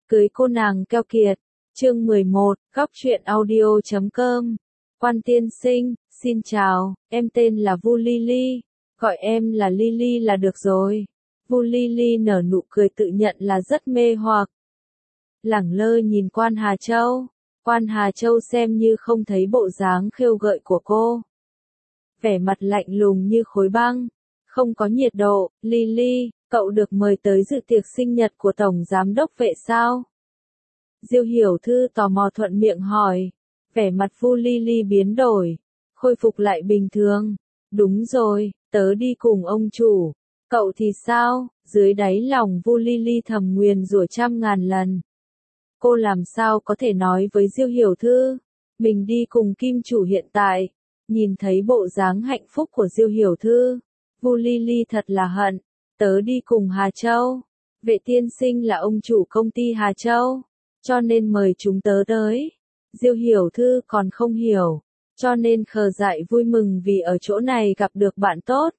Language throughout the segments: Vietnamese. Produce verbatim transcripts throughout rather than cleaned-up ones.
Cưới cô nàng keo kiệt. Chương mười một, góc truyện audio chấm com. Quan tiên sinh, xin chào, em tên là Vu Lily, gọi em là Lily là được rồi. Vu Lily nở nụ cười tự nhận là rất mê hoặc. Lẳng lơ nhìn Quan Hà Châu, Quan Hà Châu xem như không thấy bộ dáng khêu gợi của cô. Vẻ mặt lạnh lùng như khối băng, không có nhiệt độ. Lily, cậu được mời tới dự tiệc sinh nhật của Tổng Giám đốc Vệ sao? Diêu Hiểu Thư tò mò thuận miệng hỏi. Vẻ mặt Vu Lily biến đổi, khôi phục lại bình thường. Đúng rồi, tớ đi cùng ông chủ. Cậu thì sao? Dưới đáy lòng Vu Lily thầm nguyền rủa trăm ngàn lần. Cô làm sao có thể nói với Diêu Hiểu Thư, mình đi cùng kim chủ hiện tại. Nhìn thấy bộ dáng hạnh phúc của Diêu Hiểu Thư, Vu Lily thật là hận. Tớ đi cùng Hà Châu. Vệ tiên sinh là ông chủ công ty Hà Châu, cho nên mời chúng tớ tới. Diêu Hiểu Thư còn không hiểu, cho nên khờ dại vui mừng vì ở chỗ này gặp được bạn tốt.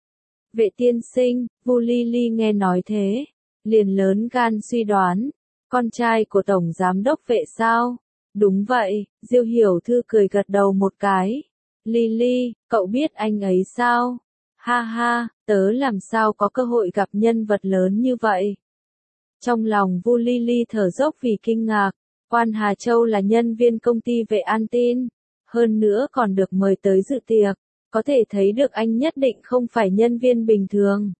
Vệ tiên sinh, Vu Lily nghe nói thế, liền lớn gan suy đoán, con trai của Tổng Giám đốc Vệ sao? Đúng vậy, Diêu Hiểu Thư cười gật đầu một cái. Lily, cậu biết anh ấy sao? Ha ha, tớ làm sao có cơ hội gặp nhân vật lớn như vậy? Trong lòng Vu Lily thở dốc vì kinh ngạc. Quan Hà Châu là nhân viên công ty Vệ An Tin, hơn nữa còn được mời tới dự tiệc, có thể thấy được anh nhất định không phải nhân viên bình thường.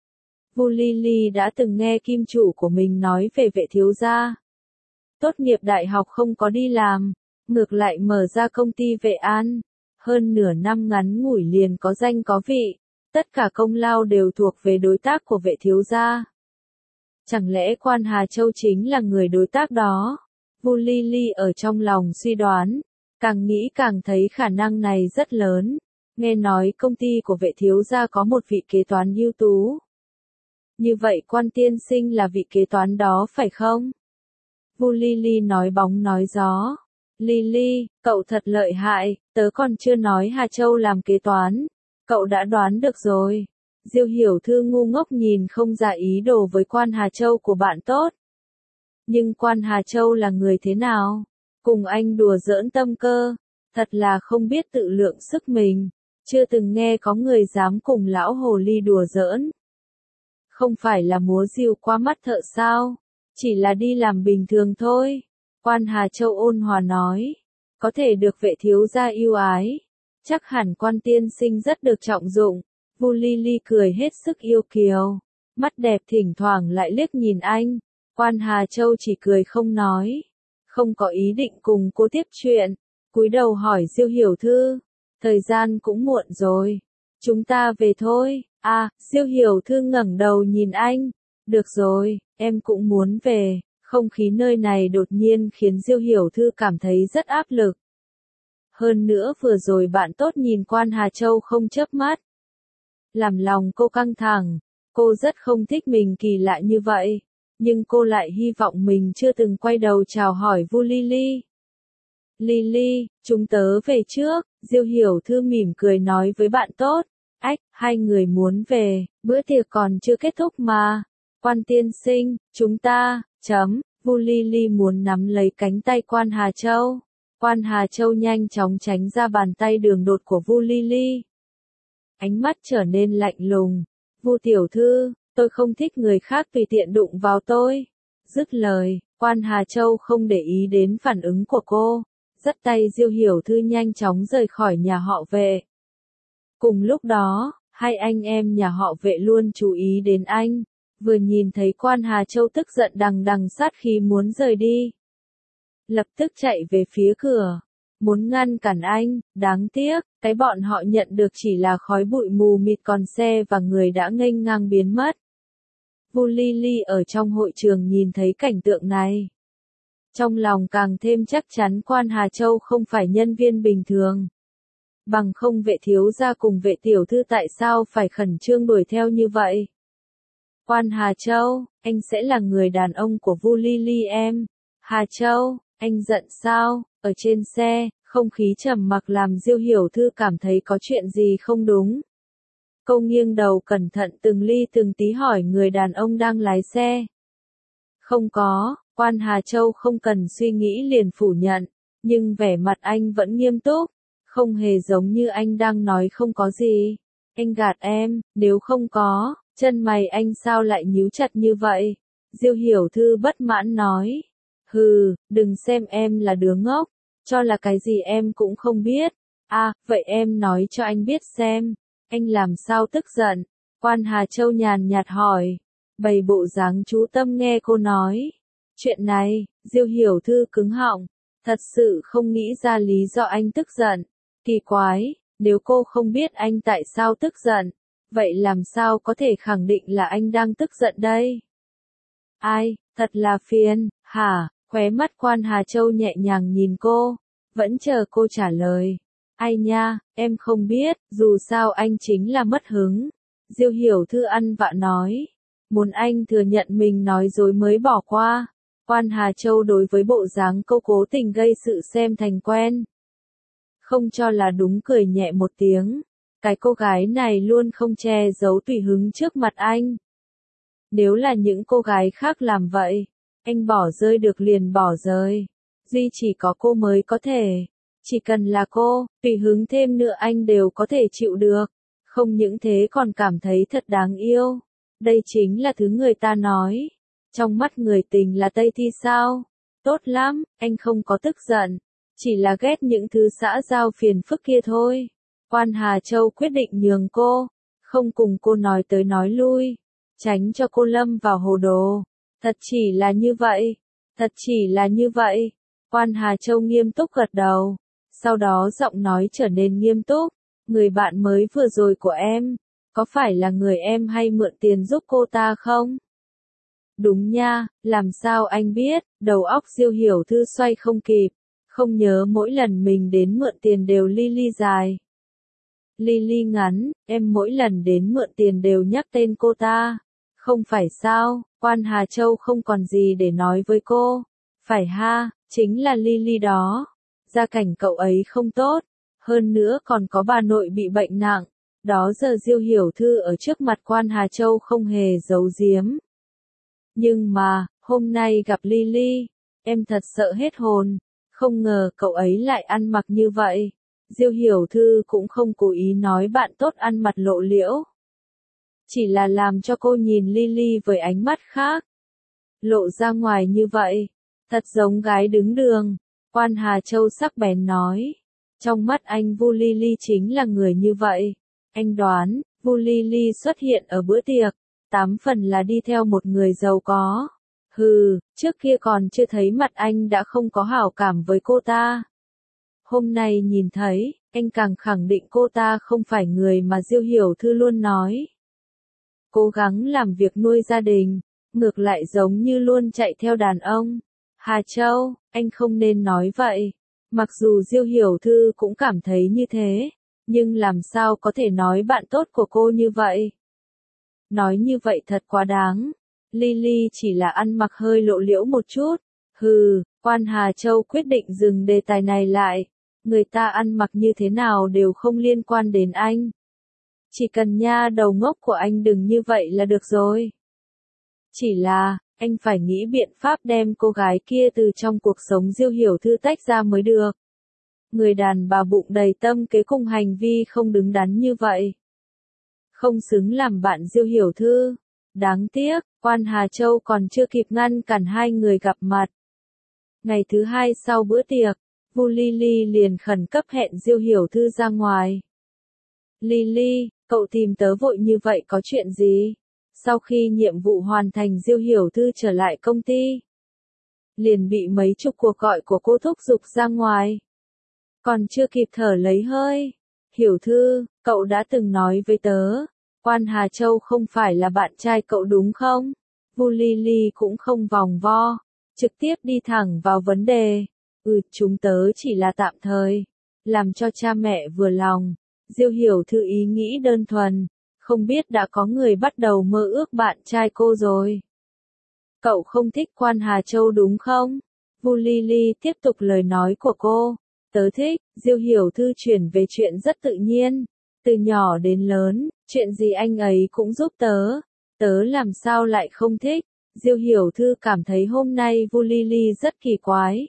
Vu Lily đã từng nghe kim chủ của mình nói về Vệ thiếu gia. Tốt nghiệp đại học không có đi làm, ngược lại mở ra công ty Vệ An, hơn nửa năm ngắn ngủi liền có danh có vị, tất cả công lao đều thuộc về đối tác của Vệ thiếu gia. Chẳng lẽ Quan Hà Châu chính là người đối tác đó? Vu Lily ở trong lòng suy đoán, càng nghĩ càng thấy khả năng này rất lớn. Nghe nói công ty của Vệ thiếu gia có một vị kế toán ưu tú. Như vậy Quan tiên sinh là vị kế toán đó phải không? Vu Lily nói bóng nói gió. Lily, cậu thật lợi hại, tớ còn chưa nói Hà Châu làm kế toán, cậu đã đoán được rồi. Diêu Hiểu Thư ngu ngốc nhìn không ra ý đồ với Quan Hà Châu của bạn tốt. Nhưng Quan Hà Châu là người thế nào? Cùng anh đùa giỡn tâm cơ, thật là không biết tự lượng sức mình, chưa từng nghe có người dám cùng lão hồ ly đùa giỡn. Không phải là múa rìu qua mắt thợ sao? Chỉ là đi làm bình thường thôi. Quan Hà Châu ôn hòa nói, có thể được Vệ thiếu gia yêu ái, chắc hẳn Quan tiên sinh rất được trọng dụng. Vu Lily cười hết sức yêu kiều, mắt đẹp thỉnh thoảng lại liếc nhìn anh. Quan Hà Châu chỉ cười không nói, không có ý định cùng cô tiếp chuyện, cúi đầu hỏi Diêu Hiểu Thư, thời gian cũng muộn rồi, chúng ta về thôi. À, Diêu Hiểu Thư ngẩng đầu nhìn anh, được rồi, em cũng muốn về. Không khí nơi này đột nhiên khiến Diêu Hiểu Thư cảm thấy rất áp lực. Hơn nữa vừa rồi bạn tốt nhìn Quan Hà Châu không chớp mắt, làm lòng cô căng thẳng. Cô rất không thích mình kỳ lạ như vậy, nhưng cô lại hy vọng mình chưa từng quay đầu chào hỏi Vu Lily. Lily, chúng tớ về trước, Diêu Hiểu Thư mỉm cười nói với bạn tốt. Ách, hai người muốn về, bữa tiệc còn chưa kết thúc mà. Quan tiên sinh, chúng ta, chấm, Vu Lily muốn nắm lấy cánh tay Quan Hà Châu. Quan Hà Châu nhanh chóng tránh ra bàn tay đường đột của Vu Lily. Ánh mắt trở nên lạnh lùng. Vu tiểu thư, tôi không thích người khác tùy tiện đụng vào tôi. Dứt lời, Quan Hà Châu không để ý đến phản ứng của cô, dắt tay Diêu Hiểu Thư nhanh chóng rời khỏi nhà họ Vệ. Cùng lúc đó, hai anh em nhà họ Vệ luôn chú ý đến anh, vừa nhìn thấy Quan Hà Châu tức giận đằng đằng sát khí muốn rời đi, lập tức chạy về phía cửa, muốn ngăn cản anh. Đáng tiếc, cái bọn họ nhận được chỉ là khói bụi mù mịt, còn xe và người đã nghênh ngang biến mất. Vu Lily ở trong hội trường nhìn thấy cảnh tượng này, trong lòng càng thêm chắc chắn Quan Hà Châu không phải nhân viên bình thường. Bằng không Vệ thiếu gia cùng Vệ tiểu thư tại sao phải khẩn trương đuổi theo như vậy? Quan Hà Châu, anh sẽ là người đàn ông của Vu Lily em. Hà Châu, anh giận sao? Ở trên xe, không khí trầm mặc làm Diêu Hiểu Thư cảm thấy có chuyện gì không đúng. Cô nghiêng đầu cẩn thận từng ly từng tí hỏi người đàn ông đang lái xe. Không có, Quan Hà Châu không cần suy nghĩ liền phủ nhận, nhưng vẻ mặt anh vẫn nghiêm túc, không hề giống như anh đang nói không có gì. Anh gạt em, nếu không có, chân mày anh sao lại nhíu chặt như vậy? Diêu Hiểu Thư bất mãn nói. Hừ, đừng xem em là đứa ngốc, cho là cái gì em cũng không biết. À, vậy em nói cho anh biết xem, anh làm sao tức giận? Quan Hà Châu nhàn nhạt hỏi, bày bộ dáng chú tâm nghe cô nói. Chuyện này, Diêu Hiểu Thư cứng họng, thật sự không nghĩ ra lý do anh tức giận. Kỳ quái, nếu cô không biết anh tại sao tức giận, vậy làm sao có thể khẳng định là anh đang tức giận đây? Ai, thật là phiền, hả? Khóe mắt Quan Hà Châu nhẹ nhàng nhìn cô, vẫn chờ cô trả lời. Ai nha, em không biết, dù sao anh chính là mất hứng. Diêu Hiểu Thư ăn vạ nói, muốn anh thừa nhận mình nói dối mới bỏ qua. Quan Hà Châu đối với bộ dáng cô cố tình gây sự xem thành quen. Không cho là đúng, cười nhẹ một tiếng. Cái cô gái này luôn không che giấu tùy hứng trước mặt anh. Nếu là những cô gái khác làm vậy, anh bỏ rơi được liền bỏ rơi. Duy chỉ có cô mới có thể. Chỉ cần là cô, tùy hứng thêm nữa anh đều có thể chịu được. Không những thế còn cảm thấy thật đáng yêu. Đây chính là thứ người ta nói. Trong mắt người tình là Tây Thi sao? Tốt lắm, anh không có tức giận. Chỉ là ghét những thứ xã giao phiền phức kia thôi. Quan Hà Châu quyết định nhường cô. Không cùng cô nói tới nói lui. Tránh cho cô lâm vào hồ đồ. Thật chỉ là như vậy. Thật chỉ là như vậy. Quan Hà Châu nghiêm túc gật đầu. Sau đó giọng nói trở nên nghiêm túc. Người bạn mới vừa rồi của em, có phải là người em hay mượn tiền giúp cô ta không? Đúng nha, làm sao anh biết? Đầu óc Diêu Hiểu Thư xoay không kịp. Không nhớ mỗi lần mình đến mượn tiền đều Lily dài. Lily ngắn, em mỗi lần đến mượn tiền đều nhắc tên cô ta. Không phải sao? Quan Hà Châu không còn gì để nói với cô. Phải ha, chính là Lily đó. Gia cảnh cậu ấy không tốt. Hơn nữa còn có bà nội bị bệnh nặng. Đó giờ Diêu Hiểu Thư ở trước mặt Quan Hà Châu không hề giấu giếm. Nhưng mà, hôm nay gặp Lily, em thật sợ hết hồn. Không ngờ cậu ấy lại ăn mặc như vậy. Diêu Hiểu Thư cũng không cố ý nói bạn tốt ăn mặc lộ liễu. Chỉ là làm cho cô nhìn Lily với ánh mắt khác. Lộ ra ngoài như vậy, thật giống gái đứng đường. Quan Hà Châu sắc bén nói. Trong mắt anh Vu Lily chính là người như vậy. Anh đoán, Vu Lily xuất hiện ở bữa tiệc, tám phần là đi theo một người giàu có. Hừ, trước kia còn chưa thấy mặt anh đã không có hảo cảm với cô ta. Hôm nay nhìn thấy, anh càng khẳng định cô ta không phải người mà Diêu Hiểu Thư luôn nói. Cố gắng làm việc nuôi gia đình, ngược lại giống như luôn chạy theo đàn ông. Hà Châu, anh không nên nói vậy. Mặc dù Diêu Hiểu Thư cũng cảm thấy như thế, nhưng làm sao có thể nói bạn tốt của cô như vậy? Nói như vậy thật quá đáng. Lily chỉ là ăn mặc hơi lộ liễu một chút. Hừ, Quan Hà Châu quyết định dừng đề tài này lại. Người ta ăn mặc như thế nào đều không liên quan đến anh. Chỉ cần nha đầu ngốc của anh đừng như vậy là được rồi. Chỉ là, anh phải nghĩ biện pháp đem cô gái kia từ trong cuộc sống Diêu Hiểu Thư tách ra mới được. Người đàn bà bụng đầy tâm kế cùng hành vi không đứng đắn như vậy. Không xứng làm bạn Diêu Hiểu Thư. Đáng tiếc, Quan Hà Châu còn chưa kịp ngăn cản hai người gặp mặt. Ngày thứ hai sau bữa tiệc, Vu Lily liền khẩn cấp hẹn Diêu Hiểu Thư ra ngoài. Lily, cậu tìm tớ vội như vậy có chuyện gì? Sau khi nhiệm vụ hoàn thành Diêu Hiểu Thư trở lại công ty, liền bị mấy chục cuộc gọi của cô thúc giục ra ngoài. Còn chưa kịp thở lấy hơi. Hiểu Thư, cậu đã từng nói với tớ, Quan Hà Châu không phải là bạn trai cậu đúng không? Vu Lily cũng không vòng vo, trực tiếp đi thẳng vào vấn đề. Ừ, chúng tớ chỉ là tạm thời, làm cho cha mẹ vừa lòng. Diêu Hiểu Thư ý nghĩ đơn thuần, không biết đã có người bắt đầu mơ ước bạn trai cô rồi. Cậu không thích Quan Hà Châu đúng không? Vu Lily tiếp tục lời nói của cô. Tớ thích. Diêu Hiểu Thư chuyển về chuyện rất tự nhiên. Từ nhỏ đến lớn, chuyện gì anh ấy cũng giúp tớ. Tớ làm sao lại không thích? Diêu Hiểu Thư cảm thấy hôm nay Vu Lily rất kỳ quái.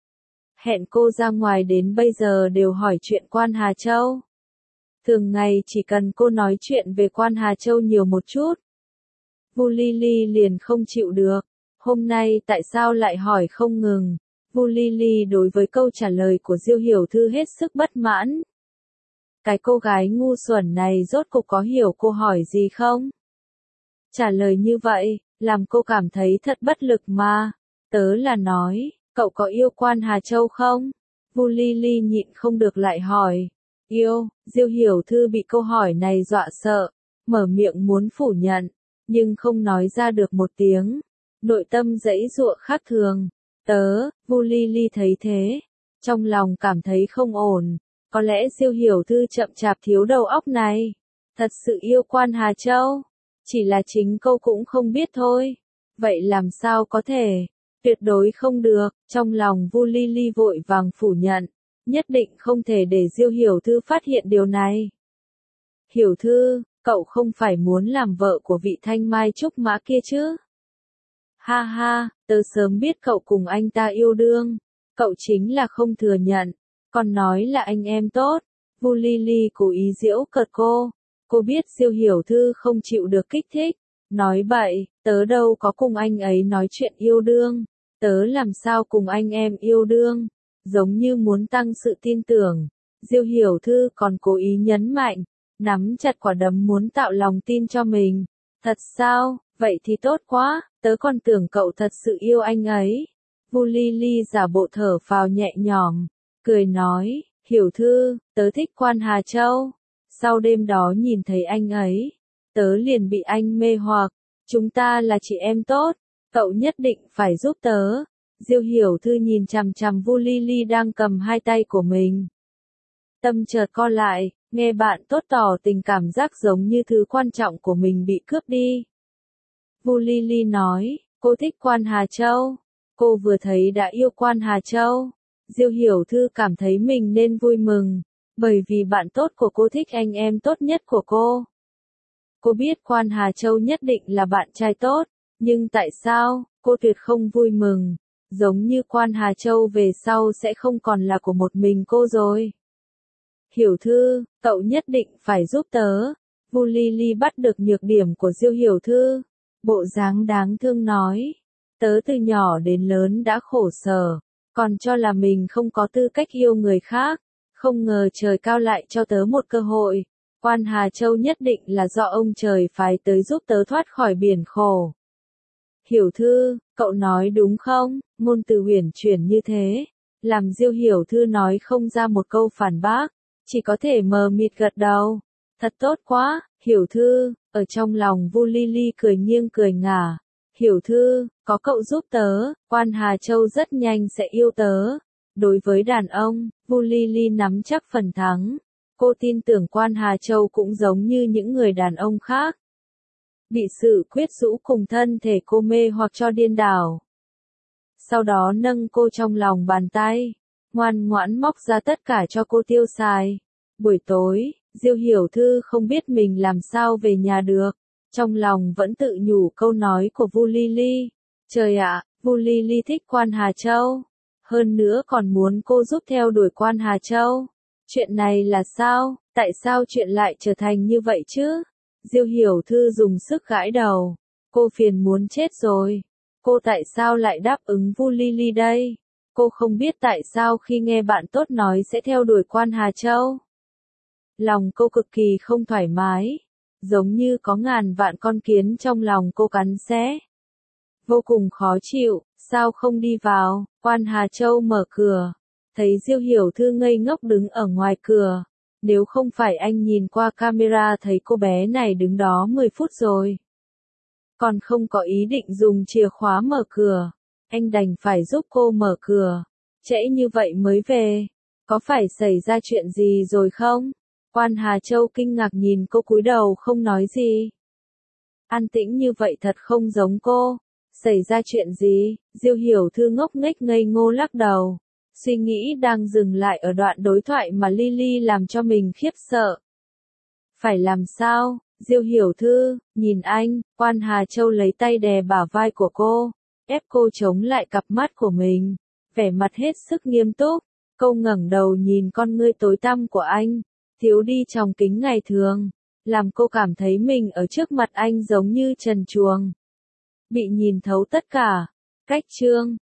Hẹn cô ra ngoài đến bây giờ đều hỏi chuyện Quan Hà Châu. Thường ngày chỉ cần cô nói chuyện về Quan Hà Châu nhiều một chút, Vu Lily liền không chịu được. Hôm nay tại sao lại hỏi không ngừng? Vu Lily đối với câu trả lời của Diêu Hiểu Thư hết sức bất mãn. Cái cô gái ngu xuẩn này rốt cuộc có hiểu cô hỏi gì không? Trả lời như vậy, làm cô cảm thấy thật bất lực mà. Tớ là nói, cậu có yêu Quan Hà Châu không? Vu Lily nhịn không được lại hỏi. Yêu, Diêu Hiểu Thư bị câu hỏi này dọa sợ, mở miệng muốn phủ nhận, nhưng không nói ra được một tiếng. Nội tâm giãy giụa khác thường. Tớ, Vu Lily thấy thế, trong lòng cảm thấy không ổn. Có lẽ Diêu Hiểu Thư chậm chạp thiếu đầu óc này, thật sự yêu Quan Hà Châu, chỉ là chính cô cũng không biết thôi. Vậy làm sao có thể? Tuyệt đối không được. Trong lòng Vu Lily vội vàng phủ nhận, nhất định không thể để Diêu Hiểu Thư phát hiện điều này. Hiểu Thư, cậu không phải muốn làm vợ của vị Thanh Mai Trúc Mã kia chứ? Ha ha, tớ sớm biết cậu cùng anh ta yêu đương, cậu chính là không thừa nhận, còn nói là anh em tốt. Vu Lily cố ý giễu cợt cô. Cô biết Diêu Hiểu Thư không chịu được kích thích, nói bậy, tớ đâu có cùng anh ấy nói chuyện yêu đương, tớ làm sao cùng anh em yêu đương, giống như muốn tăng sự tin tưởng. Diêu Hiểu Thư còn cố ý nhấn mạnh, nắm chặt quả đấm muốn tạo lòng tin cho mình. Thật sao, vậy thì tốt quá, tớ còn tưởng cậu thật sự yêu anh ấy. Vu Lily giả bộ thở phào nhẹ nhõm, cười nói, Hiểu Thư, tớ thích Quan Hà Châu. Sau đêm đó nhìn thấy anh ấy, tớ liền bị anh mê hoặc. Chúng ta là chị em tốt, cậu nhất định phải giúp tớ. Diêu Hiểu Thư nhìn chằm chằm Vu Lily đang cầm hai tay của mình. Tâm chợt co lại, nghe bạn tốt tỏ tình cảm giác giống như thứ quan trọng của mình bị cướp đi. Vu Lily nói, cô thích Quan Hà Châu. Cô vừa thấy đã yêu Quan Hà Châu. Diêu Hiểu Thư cảm thấy mình nên vui mừng, bởi vì bạn tốt của cô thích anh em tốt nhất của cô. Cô biết Quan Hà Châu nhất định là bạn trai tốt, nhưng tại sao, cô tuyệt không vui mừng, giống như Quan Hà Châu về sau sẽ không còn là của một mình cô rồi. Hiểu Thư, cậu nhất định phải giúp tớ. Vu Lily bắt được nhược điểm của Diêu Hiểu Thư, bộ dáng đáng thương nói, tớ từ nhỏ đến lớn đã khổ sở, còn cho là mình không có tư cách yêu người khác, không ngờ trời cao lại cho tớ một cơ hội. Quan Hà Châu nhất định là do ông trời phái tới giúp tớ thoát khỏi biển khổ. Hiểu Thư, cậu nói đúng không? Ngôn từ huyền chuyển như thế, làm Diêu Hiểu Thư nói không ra một câu phản bác, chỉ có thể mờ mịt gật đầu. Thật tốt quá, Hiểu Thư. Ở trong lòng Vu Lily cười nghiêng cười ngả. Hiểu Thư, có cậu giúp tớ, Quan Hà Châu rất nhanh sẽ yêu tớ. Đối với đàn ông, Vu Lily nắm chắc phần thắng. Cô tin tưởng Quan Hà Châu cũng giống như những người đàn ông khác. Bị sự quyến rũ cùng thân thể cô mê hoặc cho điên đảo. Sau đó nâng cô trong lòng bàn tay, ngoan ngoãn móc ra tất cả cho cô tiêu xài. Buổi tối, Diêu Hiểu Thư không biết mình làm sao về nhà được, trong lòng vẫn tự nhủ câu nói của Vu Lily. Trời ạ, Vu Lily thích Quan Hà Châu, hơn nữa còn muốn cô giúp theo đuổi Quan Hà Châu. Chuyện này là sao? Tại sao chuyện lại trở thành như vậy chứ? Diêu Hiểu Thư dùng sức gãi đầu. Cô phiền muốn chết rồi. Cô tại sao lại đáp ứng Vu Lily đây? Cô không biết tại sao khi nghe bạn tốt nói sẽ theo đuổi Quan Hà Châu. Lòng cô cực kỳ không thoải mái, giống như có ngàn vạn con kiến trong lòng cô cắn xé. Vô cùng khó chịu, sao không đi vào? Quan Hà Châu mở cửa, thấy Diêu Hiểu Thư ngây ngốc đứng ở ngoài cửa. Nếu không phải anh nhìn qua camera thấy cô bé này đứng đó mười phút rồi, còn không có ý định dùng chìa khóa mở cửa, anh đành phải giúp cô mở cửa. Trễ như vậy mới về, có phải xảy ra chuyện gì rồi không? Quan Hà Châu kinh ngạc nhìn cô cúi đầu không nói gì. An tĩnh như vậy thật không giống cô. Xảy ra chuyện gì? Diêu Hiểu Thư ngốc nghếch ngây ngô lắc đầu. Suy nghĩ đang dừng lại ở đoạn đối thoại mà Lily làm cho mình khiếp sợ. Phải làm sao? Diêu Hiểu Thư, nhìn anh, Quan Hà Châu lấy tay đè bả vai của cô, ép cô chống lại cặp mắt của mình, vẻ mặt hết sức nghiêm túc. Cô ngẩng đầu nhìn con ngươi tối tăm của anh, thiếu đi tròng kính ngày thường, làm cô cảm thấy mình ở trước mặt anh giống như trần truồng, bị nhìn thấu tất cả. Cách chương